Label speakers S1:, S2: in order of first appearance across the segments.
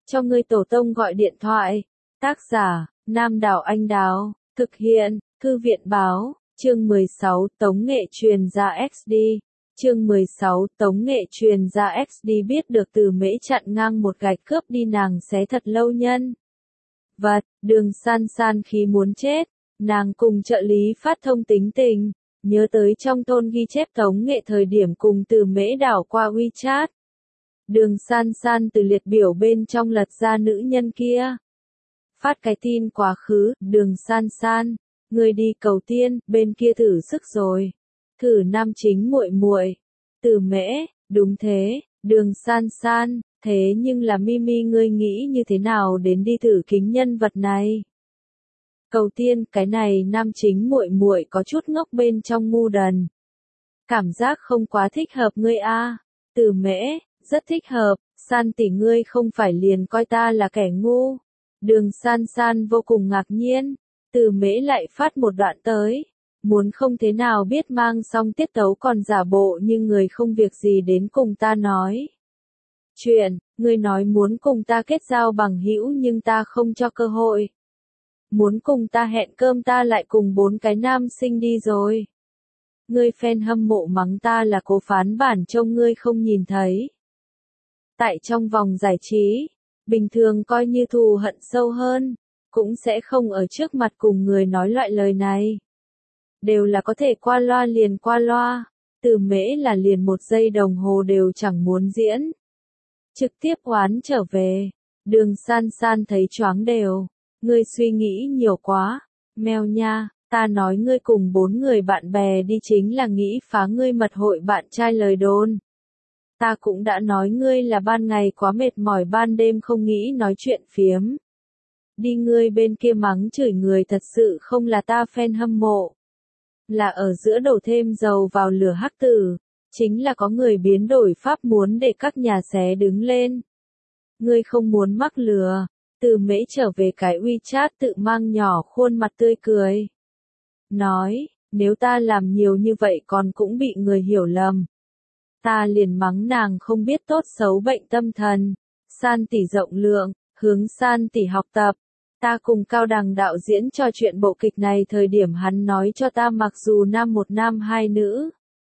S1: cho ngươi tổ tông gọi điện thoại. Tác giả, Nam Đảo Anh Đào, thực hiện, Thư viện báo, chương 16, Tống Nghệ truyền ra XD. Chương 16, Tống Nghệ truyền ra XD biết được Từ Mễ chặn ngang một gạch cướp đi nàng xé thật lâu nhân vật, Đường San San khí muốn chết, nàng cùng trợ lý phát thông tính tình, nhớ tới trong thôn ghi chép Tống Nghệ thời điểm cùng Từ Mễ đảo qua WeChat. Đường San San từ liệt biểu bên trong lật ra nữ nhân kia. Phát cái tin quá khứ, Đường San San, người đi cầu tiên, bên kia thử sức rồi. Thử nam chính muội muội. Từ Mễ, đúng thế, Đường San San, thế nhưng là Mimi ngươi nghĩ như thế nào đến đi thử kính nhân vật này? Cầu tiên, cái này nam chính muội muội có chút ngốc bên trong ngu đần. Cảm giác không quá thích hợp ngươi a. Từ Mễ, rất thích hợp, San tỷ ngươi không phải liền coi ta là kẻ ngu. Đường San San vô cùng ngạc nhiên, Từ Mễ lại phát một đoạn tới, muốn không thế nào biết mang xong tiết tấu còn giả bộ như người không việc gì đến cùng ta nói. Chuyện, ngươi nói muốn cùng ta kết giao bằng hữu nhưng ta không cho cơ hội. Muốn cùng ta hẹn cơm ta lại cùng 4 cái nam sinh đi rồi. Ngươi fan hâm mộ mắng ta là cố phán bản trông ngươi không nhìn thấy. Tại trong vòng giải trí, bình thường coi như thù hận sâu hơn, cũng sẽ không ở trước mặt cùng người nói loại lời này. Đều là có thể qua loa liền qua loa, Từ Mễ là liền 1 giây đồng hồ đều chẳng muốn diễn. Trực tiếp oán trở về, Đường San San thấy choáng đều, ngươi suy nghĩ nhiều quá, mèo nha, ta nói ngươi cùng 4 người bạn bè đi chính là nghĩ phá ngươi mật hội bạn trai lời đồn. Ta cũng đã nói ngươi là ban ngày quá mệt mỏi ban đêm không nghĩ nói chuyện phiếm. Đi ngươi bên kia mắng chửi người thật sự không là ta fan hâm mộ. Là ở giữa đổ thêm dầu vào lửa hắc tử, chính là có người biến đổi pháp muốn để các nhà xé đứng lên. Ngươi không muốn mắc lừa, Từ Mễ trở về cái WeChat tự mang nhỏ khuôn mặt tươi cười. Nói, nếu ta làm nhiều như vậy còn cũng bị người hiểu lầm. Ta liền mắng nàng không biết tốt xấu bệnh tâm thần. San tỷ rộng lượng, hướng San tỷ học tập. Ta cùng Cao Đằng đạo diễn trò chuyện bộ kịch này thời điểm hắn nói cho ta mặc dù nam 1 nam 2 nữ.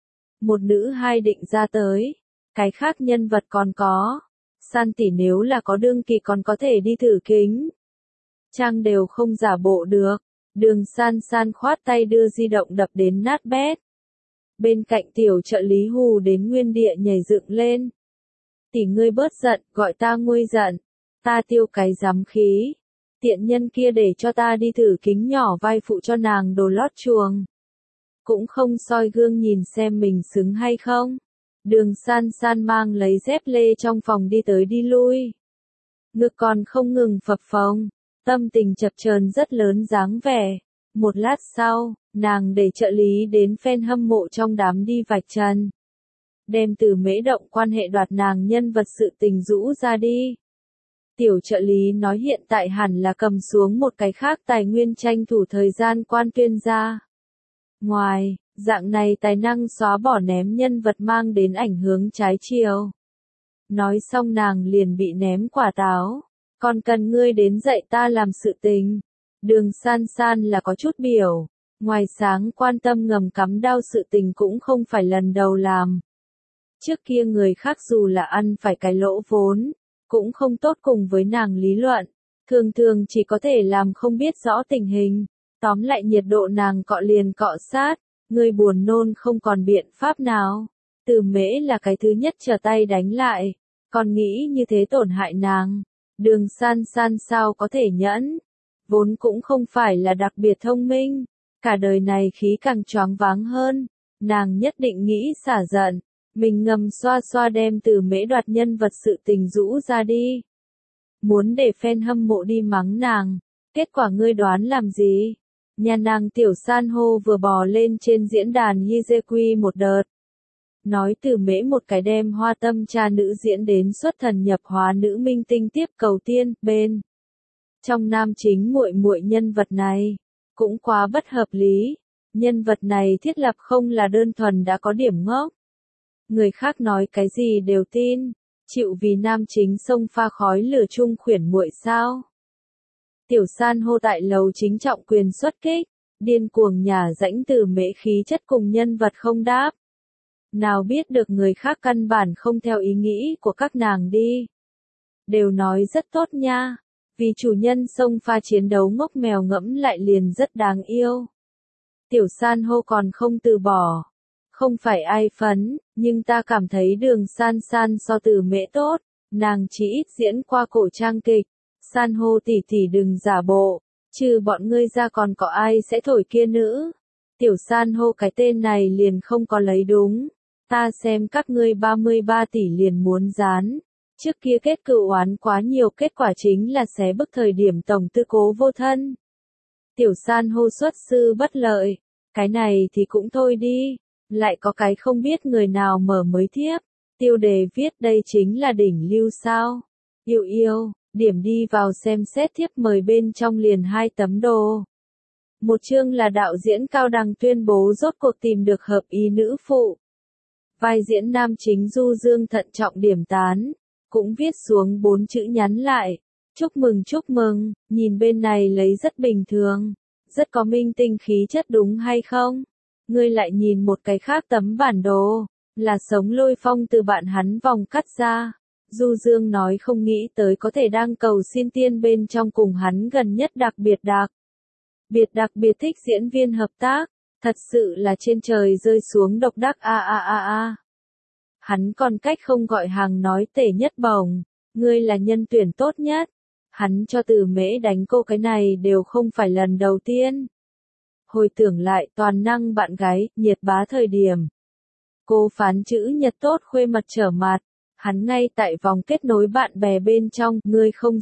S1: 1 nữ 2 định ra tới. Cái khác nhân vật còn có. San tỷ nếu là có đương kỳ còn có thể đi thử kính. Trang đều không giả bộ được. Đường San San khoát tay đưa di động đập đến nát bét. Bên cạnh tiểu trợ lý hù đến nguyên địa nhảy dựng lên. Tỷ ngươi bớt giận, gọi ta nguôi giận. Ta tiêu cái giám khí. Tiện nhân kia để cho ta đi thử kính nhỏ vai phụ cho nàng đồ lót chuồng. Cũng không soi gương nhìn xem mình xứng hay không. Đường San San mang lấy dép lê trong phòng đi tới đi lui. Ngực còn không ngừng phập phồng. Tâm tình chập chờn rất lớn dáng vẻ. Một lát sau, nàng để trợ lý đến fan hâm mộ trong đám đi vạch trần. Đem Từ Mễ động quan hệ đoạt nàng nhân vật sự tình rũ ra đi. Tiểu trợ lý nói hiện tại hẳn là cầm xuống một cái khác tài nguyên tranh thủ thời gian quan tuyên ra. Ngoài, dạng này tài năng xóa bỏ ném nhân vật mang đến ảnh hưởng trái chiều. Nói xong nàng liền bị ném quả táo. Còn cần ngươi đến dạy ta làm sự tình. Đường San San là có chút biểu. Ngoài sáng quan tâm ngầm cắm đao sự tình cũng không phải lần đầu làm. Trước kia người khác dù là ăn phải cái lỗ vốn, cũng không tốt cùng với nàng lý luận. Thường thường chỉ có thể làm không biết rõ tình hình. Tóm lại nhiệt độ nàng cọ liền cọ sát. Người buồn nôn không còn biện pháp nào. Từ Mễ là cái thứ nhất trở tay đánh lại. Còn nghĩ như thế tổn hại nàng. Đường San San sao có thể nhẫn. Vốn cũng không phải là đặc biệt thông minh. Cả đời này khí càng choáng váng hơn. Nàng nhất định nghĩ xả giận. Mình ngầm xoa xoa đem Từ Mễ đoạt nhân vật sự tình rũ ra đi. Muốn để fan hâm mộ đi mắng nàng. Kết quả ngươi đoán làm gì? Nhà nàng tiểu san hô vừa bò lên trên diễn đàn Hizequi một đợt. Nói Từ Mễ một cái đem hoa tâm cha nữ diễn đến xuất thần nhập hóa nữ minh tinh tiếp cầu tiên, bên. Trong nam chính muội muội nhân vật này, cũng quá bất hợp lý. Nhân vật này thiết lập không là đơn thuần đã có điểm ngốc. Người khác nói cái gì đều tin. chịu vì nam chính xông pha khói lửa chung khuyển muội sao? Tiểu san hô tại lầu chính trọng quyền xuất kích, điên cuồng nhả rãnh từ mễ khí chất cùng nhân vật không đáp. Nào biết được người khác căn bản không theo ý nghĩ của các nàng đi. Đều nói rất tốt nha, vì chủ nhân xông pha chiến đấu ngốc mèo ngẫm lại liền rất đáng yêu. Tiểu san hô còn không từ bỏ. Không phải ai phấn, nhưng ta cảm thấy đường san san so từ mễ tốt, nàng chỉ ít diễn qua cổ trang kịch. San hô tỷ tỷ đừng giả bộ, trừ bọn ngươi ra còn có ai sẽ thổi kia nữ. Tiểu san hô cái tên này liền không có lấy đúng. Ta xem các ngươi 33 tỷ liền muốn dán. Trước kia kết cựu oán quá nhiều, kết quả chính là xé bức thời điểm tổng tư cố vô thân. Tiểu san hô xuất sư bất lợi, cái này thì cũng thôi đi. Lại có cái không biết người nào mở mới thiếp. Tiêu đề viết đây chính là đỉnh lưu sao. Yêu yêu, điểm đi vào xem xét thiếp mời bên trong liền 2 tấm đồ. Một chương là đạo diễn Cao Đằng tuyên bố rốt cuộc tìm được hợp ý nữ phụ. Vai diễn nam chính Du Dương thận trọng điểm tán, cũng viết xuống 4 chữ nhắn lại. Chúc mừng, nhìn bên này lấy rất bình thường, rất có minh tinh khí chất đúng hay không? Ngươi lại nhìn một cái khác tấm bản đồ, là sống lôi phong từ bạn hắn vòng cắt ra. Du Dương nói không nghĩ tới có thể đang cầu xin tiên bên trong cùng hắn gần nhất đặc biệt thích diễn viên hợp tác, thật sự là trên trời rơi xuống độc đắc a. Hắn còn cách không gọi hàng nói tể nhất bổng, ngươi là nhân tuyển tốt nhất. Hắn cho từ mễ đánh cô cái này đều không phải lần đầu tiên. Hồi tưởng lại toàn năng bạn gái, nhiệt bá thời điểm. Cô phán chữ nhật tốt khuê mật trở mặt. Hắn ngay tại vòng kết nối bạn bè bên trong, ngươi không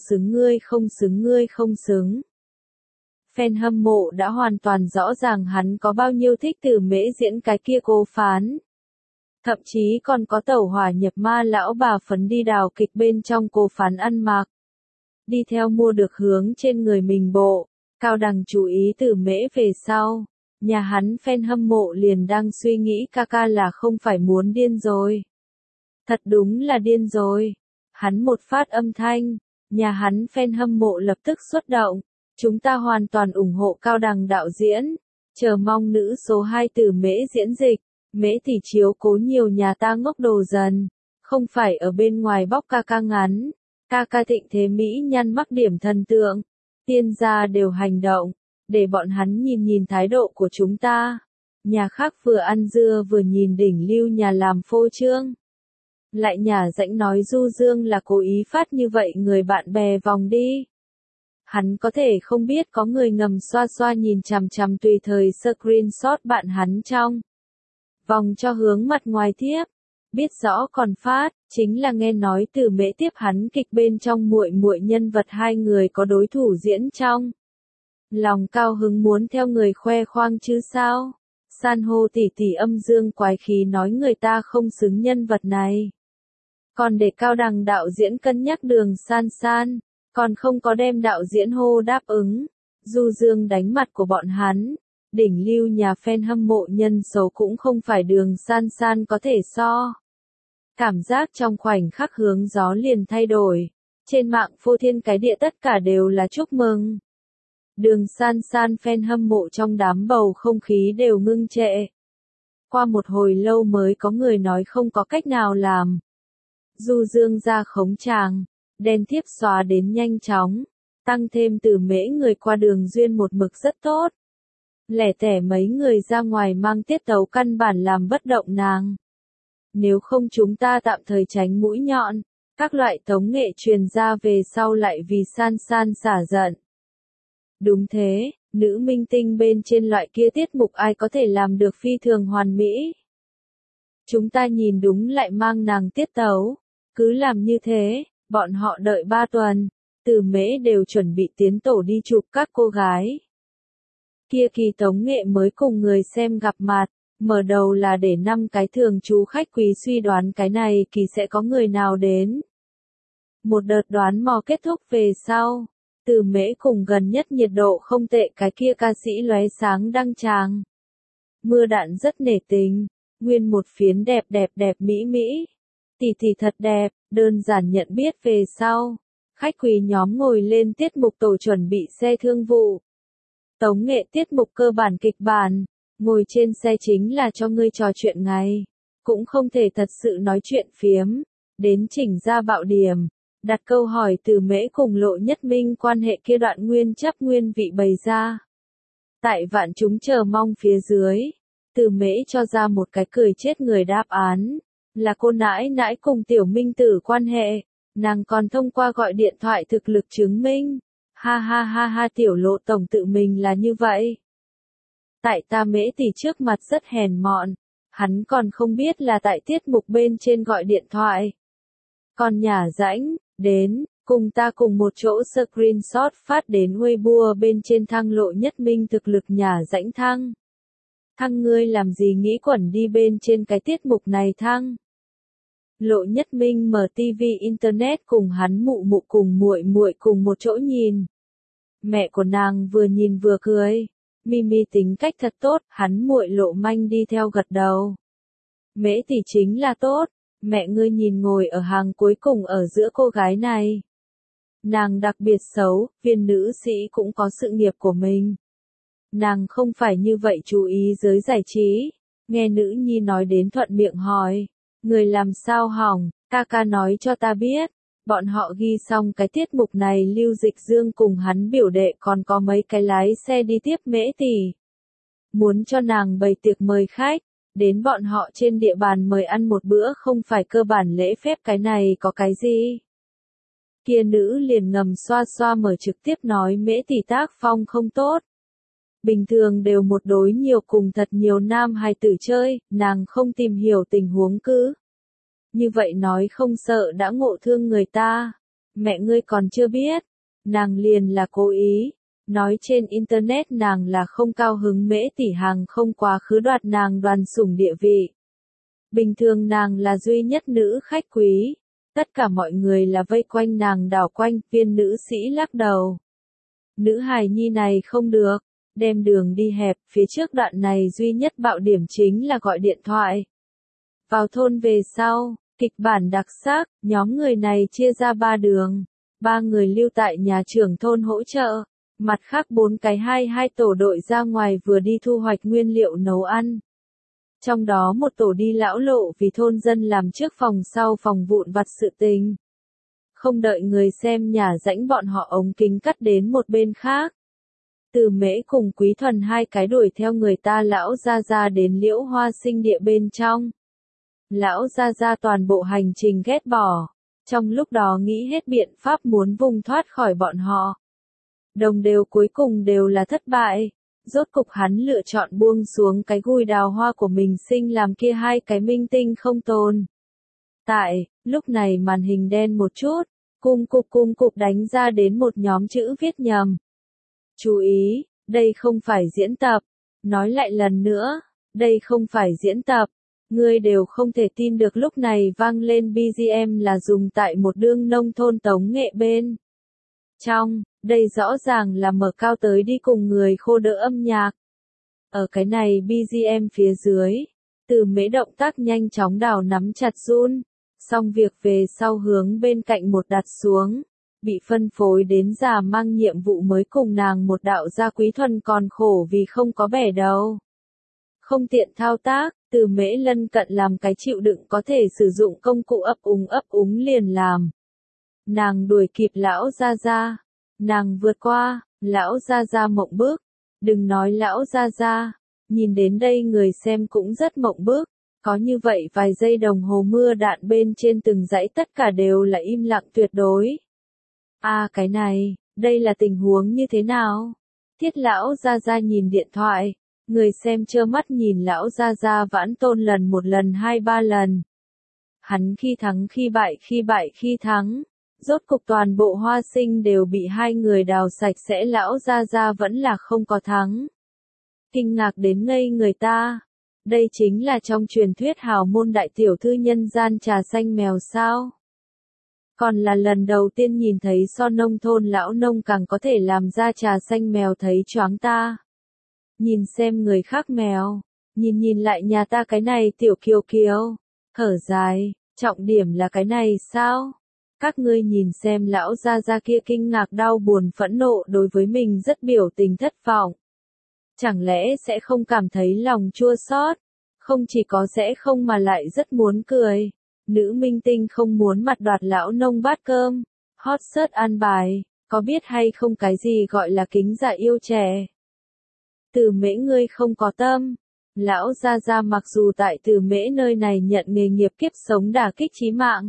S1: xứng. Fan hâm mộ đã hoàn toàn rõ ràng hắn có bao nhiêu thích từ mễ diễn cái kia cô phán. Thậm chí còn có tẩu hỏa nhập ma lão bà phấn đi đào kịch bên trong cô phán ăn mặc. Đi theo mua được hướng trên người mình bộ. Cao Đằng chú ý từ mễ về sau. Nhà hắn fan hâm mộ liền đang suy nghĩ ca là không phải muốn điên rồi. Thật đúng là điên rồi. Hắn một phát âm thanh. Nhà hắn fan hâm mộ lập tức xuất động. Chúng ta hoàn toàn ủng hộ Cao Đằng đạo diễn. Chờ mong nữ số 2 từ mễ diễn dịch. Mễ tỷ chiếu cố nhiều nhà ta ngốc đồ dần. Không phải ở bên ngoài bóc ca ngắn. Ca thịnh thế mỹ nhân mắc điểm thần tượng. Tiên gia đều hành động. Để bọn hắn nhìn thái độ của chúng ta. Nhà khác vừa ăn dưa vừa nhìn đỉnh lưu nhà làm phô trương. Lại nhà rãnh nói Du Dương là cố ý phát như vậy người bạn bè vòng đi. Hắn có thể không biết có người ngầm xoa nhìn chằm chằm tùy thời screenshot bạn hắn trong vòng cho hướng mặt ngoài thiếp. Biết rõ còn phát, chính là nghe nói từ mễ tiếp hắn kịch bên trong muội nhân vật hai người có đối thủ diễn trong. Lòng cao hứng muốn theo người khoe khoang chứ sao? San hô tỷ tỷ âm dương quái khí nói người ta không xứng nhân vật này. Còn để Cao Đằng đạo diễn cân nhắc đường san san, còn không có đem đạo diễn hô đáp ứng. Du Dương đánh mặt của bọn hắn. Đỉnh lưu nhà fan hâm mộ nhân số cũng không phải đường san san có thể so. Cảm giác trong khoảnh khắc hướng gió liền thay đổi. Trên mạng phô thiên cái địa tất cả đều là chúc mừng. Đường san san fan hâm mộ trong đám bầu không khí đều ngưng trệ. Qua một hồi lâu mới có người nói không có cách nào làm. Du Dương ra khống tràng, đèn thiếp xóa đến nhanh chóng, tăng thêm từ mễ người qua đường duyên một mực rất tốt. Lẻ tẻ mấy người ra ngoài mang tiết tấu căn bản làm bất động nàng. Nếu không chúng ta tạm thời tránh mũi nhọn, các loại tống nghệ truyền ra về sau lại vì san san xả giận. Đúng thế, nữ minh tinh bên trên loại kia tiết mục ai có thể làm được phi thường hoàn mỹ. Chúng ta nhìn đúng lại mang nàng tiết tấu, cứ làm như thế, bọn họ đợi 3 tuần, từ mễ đều chuẩn bị tiến tổ đi chụp các cô gái. Kia kỳ tống nghệ mới cùng người xem gặp mặt, mở đầu là để 5 cái thường trú khách quý suy đoán cái này kỳ sẽ có người nào đến. Một đợt đoán mò kết thúc về sau, từ mễ cùng gần nhất nhiệt độ không tệ cái kia ca sĩ lóe sáng đăng tràng. Mưa đạn rất nể tình, nguyên một phiến đẹp mỹ. tỷ thật đẹp, đơn giản nhận biết về sau. Khách quý nhóm ngồi lên tiết mục tổ chuẩn bị xe thương vụ. Tống nghệ tiết mục cơ bản kịch bản, ngồi trên xe chính là cho ngươi trò chuyện ngày. Cũng không thể thật sự nói chuyện phiếm, đến chỉnh ra bạo điểm, đặt câu hỏi từ Mễ cùng Lộ Nhất Minh quan hệ kia đoạn nguyên chấp nguyên vị bày ra. Tại vạn chúng chờ mong phía dưới, từ Mễ cho ra một cái cười chết người đáp án, là cô nãi nãi cùng Tiểu Minh Tử quan hệ, nàng còn thông qua gọi điện thoại thực lực chứng minh. Ha ha ha ha, Tiểu Lộ tổng tự mình là như vậy. Tại ta Mễ tỷ trước mặt rất hèn mọn, hắn còn không biết là tại tiết mục bên trên gọi điện thoại. Còn nhả rãnh, đến, cùng ta cùng một chỗ screenshot phát đến Weibo bên trên thăng Lộ Nhất Minh thực lực nhả rãnh thăng. Thăng ngươi làm gì nghĩ quẩn đi bên trên cái tiết mục này thăng. Lộ Nhất Minh mở TV internet cùng hắn mụ mụ cùng muội muội cùng một chỗ nhìn. Mẹ của nàng vừa nhìn vừa cười. Mimi tính cách thật tốt, hắn muội Lộ Manh đi theo gật đầu. Mễ tỷ chính là tốt, mẹ ngươi nhìn ngồi ở hàng cuối cùng ở giữa cô gái này. Nàng đặc biệt xấu, viên nữ sĩ cũng có sự nghiệp của mình. Nàng không phải như vậy chú ý giới giải trí. Nghe nữ nhi nói đến thuận miệng hỏi. Người làm sao hỏng, ca ca nói cho ta biết. Bọn họ ghi xong cái tiết mục này Lưu Dịch Dương cùng hắn biểu đệ còn có mấy cái lái xe đi tiếp Mễ tỷ. Muốn cho nàng bày tiệc mời khách. Đến bọn họ trên địa bàn mời ăn một bữa không phải cơ bản lễ phép, cái này có cái gì? Kia nữ liền ngầm xoa xoa mở trực tiếp nói Mễ tỷ tác phong không tốt. Bình thường đều một đối nhiều cùng thật nhiều nam hài tử chơi, nàng không tìm hiểu tình huống cứ. Như vậy nói không sợ đã ngộ thương người ta. Mẹ ngươi còn chưa biết. Nàng liền là cố ý. Nói trên internet nàng là không cao hứng Mễ tỷ hàng không quá khứ đoạt nàng đoàn sủng địa vị. Bình thường nàng là duy nhất nữ khách quý. Tất cả mọi người là vây quanh nàng đảo quanh, viên nữ sĩ lắc đầu. Nữ hài nhi này không được. Đem đường đi hẹp, phía trước đoạn này duy nhất bạo điểm chính là gọi điện thoại. Vào thôn về sau, kịch bản đặc sắc, nhóm người này chia ra 3 đường. 3 người lưu tại nhà trưởng thôn hỗ trợ. Mặt khác 4 cái hai tổ đội ra ngoài vừa đi thu hoạch nguyên liệu nấu ăn. Trong đó một tổ đi lão lộ vì thôn dân làm trước phòng sau phòng vụn vặt sự tình. Không đợi người xem nhà rãnh bọn họ ống kính cắt đến một bên khác. Từ Mễ cùng Quý Thuần hai cái đuổi theo người ta lão ra đến Liễu Hoa Sinh địa bên trong. Lão ra toàn bộ hành trình ghét bỏ. Trong lúc đó nghĩ hết biện pháp muốn vùng thoát khỏi bọn họ. Đồng đều cuối cùng đều là thất bại. Rốt cục hắn lựa chọn buông xuống cái gùi đào hoa của mình sinh làm kia hai cái minh tinh không tồn. Tại, lúc này màn hình đen một chút, cung cục đánh ra đến một nhóm chữ viết nhầm. Chú ý, đây không phải diễn tập. Nói lại lần nữa, đây không phải diễn tập. Ngươi đều không thể tin được lúc này vang lên BGM là dùng tại một đương nông thôn tống nghệ bên. Trong, đây rõ ràng là mở cao tới đi cùng người khô đỡ âm nhạc. Ở cái này BGM phía dưới, Từ Mễ động tác nhanh chóng đào nắm chặt run, xong việc về sau hướng bên cạnh một đặt xuống, bị phân phối đến già mang nhiệm vụ mới cùng nàng một đạo gia Quý Thuần còn khổ vì không có bẻ đầu. Không tiện thao tác, Từ Mễ lân cận làm cái chịu đựng có thể sử dụng công cụ ấp úng liền làm. Nàng đuổi kịp lão ra. Nàng vượt qua, lão ra mộng bức. Đừng nói lão ra, nhìn đến đây người xem cũng rất mộng bức. Có như vậy vài giây đồng hồ mưa đạn bên trên từng dãy tất cả đều là im lặng tuyệt đối. Cái này, đây là tình huống như thế nào? Thiết lão ra nhìn điện thoại. Người xem trơ mắt nhìn lão ra vãn tôn lần một lần 2-3 lần. Hắn khi thắng khi bại khi thắng. Rốt cục toàn bộ Hoa Sinh đều bị hai người đào sạch sẽ, lão ra vẫn là không có thắng. Kinh ngạc đến ngây người ta. Đây chính là trong truyền thuyết hào môn đại tiểu thư nhân gian trà xanh mèo sao. Còn là lần đầu tiên nhìn thấy so nông thôn lão nông càng có thể làm ra trà xanh mèo thấy choáng ta. Nhìn xem người khác mèo, nhìn lại nhà ta cái này tiểu kiều, thở dài, Trọng điểm là cái này sao? Các ngươi nhìn xem lão gia gia kia kinh ngạc đau buồn phẫn nộ đối với mình rất biểu tình thất vọng. Chẳng lẽ sẽ không cảm thấy lòng chua xót? Không chỉ có sẽ không mà lại rất muốn cười. Nữ minh tinh không muốn mặt đoạt lão nông bát cơm. Hot search an bài, có biết hay không cái gì gọi là kính dạ yêu trẻ? Từ Mễ ngươi không có tâm. Lão gia gia mặc dù tại Từ Mễ nơi này nhận nghề nghiệp kiếp sống đả kích chí mạng.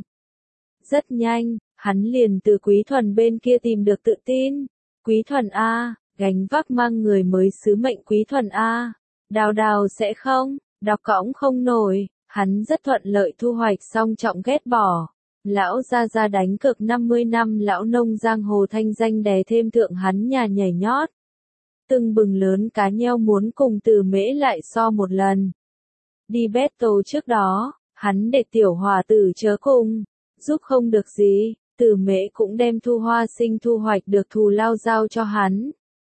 S1: Rất nhanh, hắn liền từ Quý Thuần bên kia tìm được tự tin. Quý Thuần A, gánh vác mang người mới sứ mệnh Quý Thuần A. Đào đào sẽ không, đọc cõng không nổi, hắn rất thuận lợi thu hoạch xong trọng ghét bỏ. Lão gia gia đánh cược 50 năm lão nông giang hồ thanh danh đè thêm thượng hắn nhà nhảy nhót. Từng bừng lớn cá nheo muốn cùng Từ Mễ lại so một lần. Đi battle trước đó, hắn để tiểu hòa tử chớ cùng, giúp không được gì, Từ Mễ cũng đem Thu Hoa Sinh thu hoạch được thù lao giao cho hắn.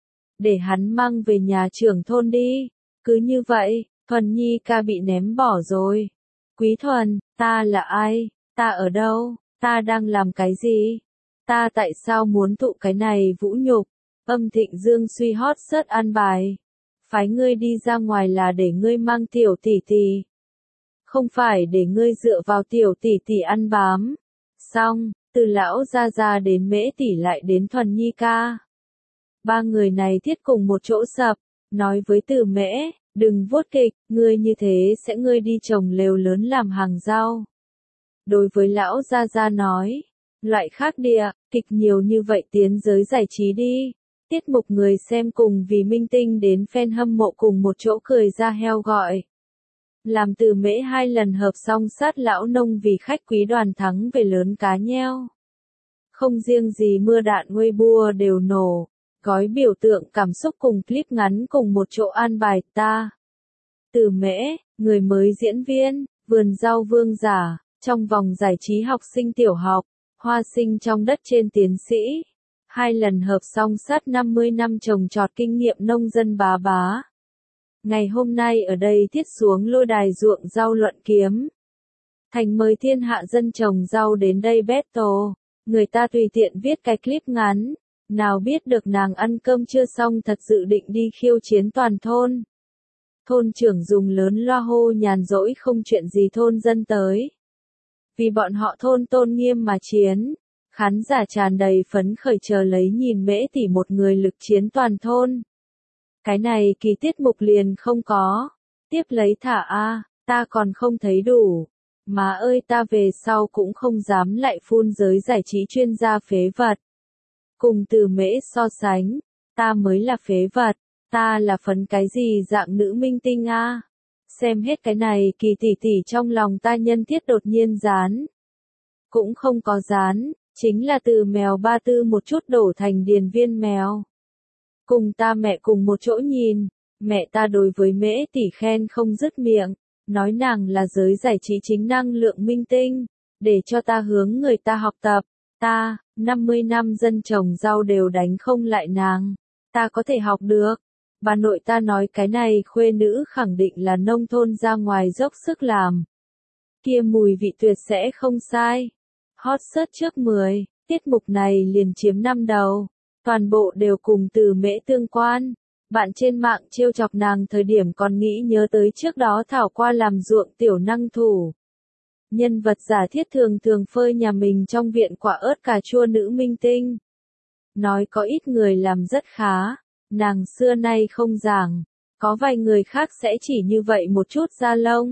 S1: Để hắn mang về nhà trưởng thôn đi, cứ như vậy, Thuần Nhi ca bị ném bỏ rồi. Quý Thuần, ta là ai, ta ở đâu, ta đang làm cái gì, ta tại sao muốn thụ cái này vũ nhục? Âm Thịnh Dương suy hot search an bài. Phái ngươi đi ra ngoài là để ngươi mang tiểu tỷ tỷ. Không phải để ngươi dựa vào tiểu tỷ tỷ ăn bám. Xong, từ lão gia gia đến Mễ tỷ lại đến Thuần Nhi ca. Ba người này thiết cùng một chỗ sập, nói với Từ Mễ, đừng vuốt kịch, ngươi như thế sẽ ngươi đi trồng lều lớn làm hàng rau. Đối với lão gia gia nói, loại khác địa, kịch nhiều như vậy tiến giới giải trí đi. Tiết mục người xem cùng vì minh tinh đến fan hâm mộ cùng một chỗ cười ra heo gọi. Làm Từ Mễ 2 lần hợp song sát lão nông vì khách quý đoàn thắng về lớn cá nheo. Không riêng gì mưa đạn Weibo đều nổ, gói biểu tượng cảm xúc cùng clip ngắn cùng một chỗ an bài ta. Từ Mễ, người mới diễn viên, vườn rau vương giả, trong vòng giải trí học sinh tiểu học, hoa sinh trong đất trên tiến sĩ. 2 lần hợp song sát 50 năm trồng trọt kinh nghiệm nông dân bá bá. Ngày hôm nay ở đây thiết xuống lôi đài ruộng rau luận kiếm. Thành mời thiên hạ dân trồng rau đến đây battle. Người ta tùy tiện viết cái clip ngắn. Nào biết được nàng ăn cơm chưa xong thật dự định đi khiêu chiến toàn thôn. Thôn trưởng dùng lớn loa hô nhàn rỗi không chuyện gì thôn dân tới. Vì bọn họ thôn tôn nghiêm mà chiến. Khán giả tràn đầy phấn khởi chờ lấy nhìn Mễ tỷ một người lực chiến toàn thôn. Cái này kỳ tiết mục liền không có. Tiếp lấy thả a, ta còn không thấy đủ. Má ơi ta về sau cũng không dám lại phun giới giải trí chuyên gia phế vật. Cùng Từ Mễ so sánh, ta mới là phế vật, ta là phấn cái gì dạng nữ minh tinh a. Xem hết cái này kỳ tỷ tỷ trong lòng ta nhân thiết đột nhiên dán. Cũng không có dán. Chính là từ mèo ba tư một chút đổ thành điền viên mèo. Cùng ta mẹ cùng một chỗ nhìn, mẹ ta đối với Mễ tỷ khen không dứt miệng, nói nàng là giới giải trí chính năng lượng minh tinh, để cho ta hướng người ta học tập, ta, 50 năm dân trồng rau đều đánh không lại nàng, ta có thể học được. Bà nội ta nói cái này khuê nữ khẳng định là nông thôn ra ngoài dốc sức làm. Kia mùi vị tuyệt sẽ không sai. Hot search trước 10, tiết mục này liền chiếm 5 đầu. Toàn bộ đều cùng Từ Mễ tương quan. Bạn trên mạng trêu chọc nàng thời điểm còn nghĩ nhớ tới trước đó thảo qua làm ruộng tiểu năng thủ. Nhân vật giả thiết thường thường phơi nhà mình trong viện quả ớt cà chua nữ minh tinh. Nói có ít người làm rất khá, nàng xưa nay không giảng. Có vài người khác sẽ chỉ như vậy một chút da lông.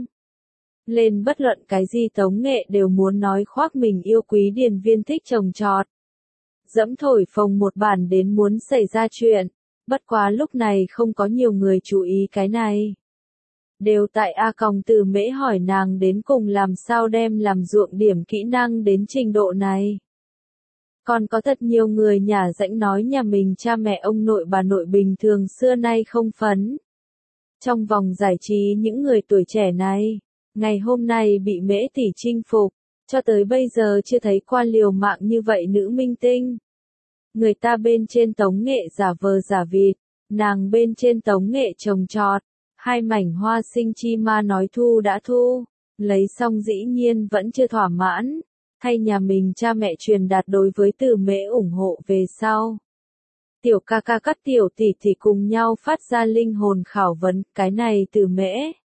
S1: Lên bất luận cái gì tống nghệ đều muốn nói khoác mình yêu quý điền viên thích trồng trọt. Dẫm thổi phồng một bản đến muốn xảy ra chuyện. Bất quá lúc này không có nhiều người chú ý cái này. Đều tại A Còng Từ Mễ hỏi nàng đến cùng làm sao đem làm ruộng điểm kỹ năng đến trình độ này. Còn có thật nhiều người nhả rãnh nói nhà mình cha mẹ ông nội bà nội bình thường xưa nay không phấn. Trong vòng giải trí những người tuổi trẻ này, ngày hôm nay bị Mễ tỷ chinh phục, cho tới bây giờ chưa thấy qua liều mạng như vậy nữ minh tinh. Người ta bên trên tống nghệ giả vờ giả vịt, nàng bên trên tống nghệ trồng trọt, hai mảnh hoa sinh chi ma nói thu đã thu, Lấy xong dĩ nhiên vẫn chưa thỏa mãn, thay nhà mình cha mẹ truyền đạt đối với Từ Mễ ủng hộ về sau. Tiểu ca ca các tiểu tỷ tỷ cùng nhau phát ra linh hồn khảo vấn, cái này Từ Mễ.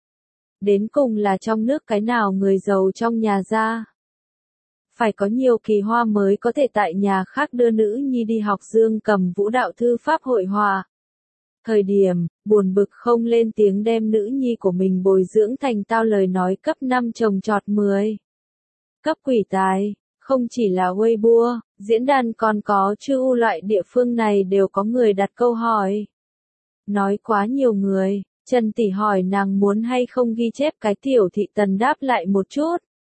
S1: Đến cùng là trong nước cái nào người giàu trong nhà ra. Phải có nhiều kỳ hoa mới có thể tại nhà khác đưa nữ nhi đi học dương cầm vũ đạo thư pháp hội họa. Thời điểm, buồn bực không lên tiếng đem nữ nhi của mình bồi dưỡng thành tao lời nói cấp 5 trồng trọt 10. Cấp quỷ tài, không chỉ là Weibo, diễn đàn còn có chư u loại địa phương này đều có người đặt câu hỏi. Nói quá nhiều người, Trần Tỷ hỏi nàng muốn hay không ghi chép cái tiểu thị tần đáp lại một chút.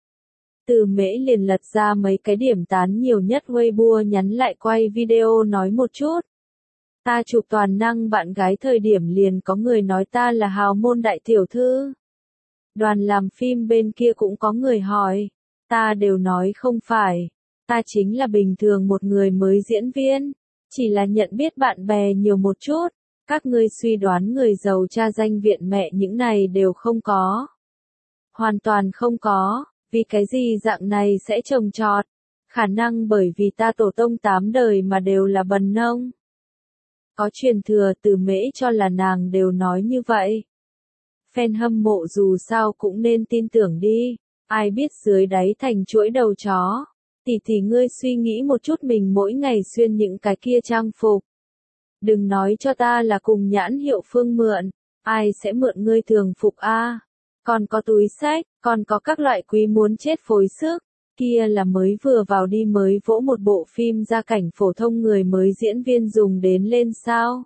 S1: Từ Mễ liền lật ra mấy cái điểm tán nhiều nhất Weibo nhắn lại quay video nói một chút. Ta chụp toàn năng bạn gái thời điểm liền có người nói ta là hào môn đại tiểu thư. Đoàn làm phim bên kia cũng có người hỏi. Ta đều nói không phải. Ta chính là bình thường một người mới diễn viên. Chỉ là nhận biết bạn bè nhiều một chút. Các ngươi suy đoán người giàu cha danh viện mẹ những này đều không có. Hoàn toàn không có. Vì cái gì dạng này sẽ trồng trọt? Khả năng bởi vì ta tổ tông 8 đời mà đều là bần nông. Có truyền thừa Từ Mễ cho là nàng đều nói như vậy. Fan hâm mộ dù sao cũng nên tin tưởng đi. Ai biết dưới đáy thành chuỗi đầu chó. Tỷ tỷ ngươi suy nghĩ một chút mình mỗi ngày xuyên những cái kia trang phục. Đừng nói cho ta là cùng nhãn hiệu Phương mượn. Ai sẽ mượn ngươi thường phục a? Còn có túi xách, còn có các loại quý muốn chết phối sức. Kia là mới vừa vào đi mới vỗ một bộ phim ra cảnh phổ thông người mới diễn viên dùng đến lên sao.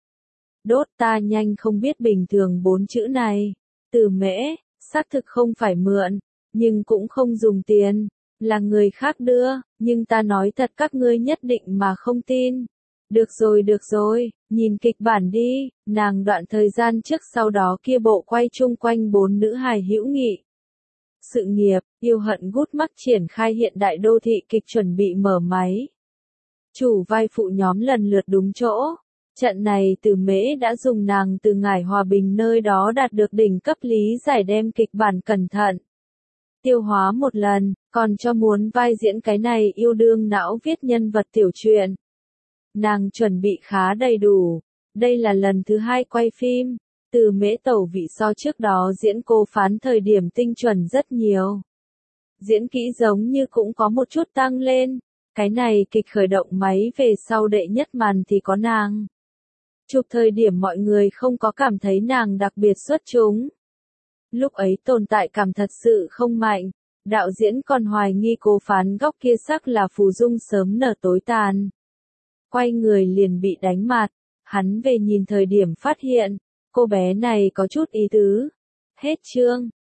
S1: Đốt ta nhanh không biết bình thường 4 chữ này. Từ Mễ, xác thực không phải mượn, nhưng cũng không dùng tiền, là người khác đưa, nhưng ta nói thật các ngươi nhất định mà không tin. Được rồi, nhìn kịch bản đi, nàng đoạn thời gian trước sau đó kia bộ quay chung quanh 4 nữ hài hữu nghị. Sự nghiệp, yêu hận gút mắc triển khai hiện đại đô thị kịch chuẩn bị mở máy. Chủ vai phụ nhóm lần lượt đúng chỗ. Trận này Từ Mễ đã dùng nàng từ Ngải Hòa Bình nơi đó đạt được đỉnh cấp lý giải đem kịch bản cẩn thận. Tiêu hóa một lần, còn cho muốn vai diễn cái này yêu đương não viết nhân vật tiểu truyện. Nàng chuẩn bị khá đầy đủ. Đây là lần thứ 2 quay phim. Từ Mễ tẩu vị so trước đó diễn Cô Phán thời điểm tinh chuẩn rất nhiều. Diễn kỹ giống như cũng có một chút tăng lên. Cái này kịch khởi động máy về sau đệ nhất màn thì có nàng. Chụp thời điểm mọi người không có cảm thấy nàng đặc biệt xuất chúng. Lúc ấy tồn tại cảm thật sự không mạnh. Đạo diễn còn hoài nghi Cô Phán góc kia sắc là phù dung sớm nở tối tàn. Quay người liền bị đánh mặt. Hắn về nhìn thời điểm phát hiện. Cô bé này có chút ý tứ. Hết chương.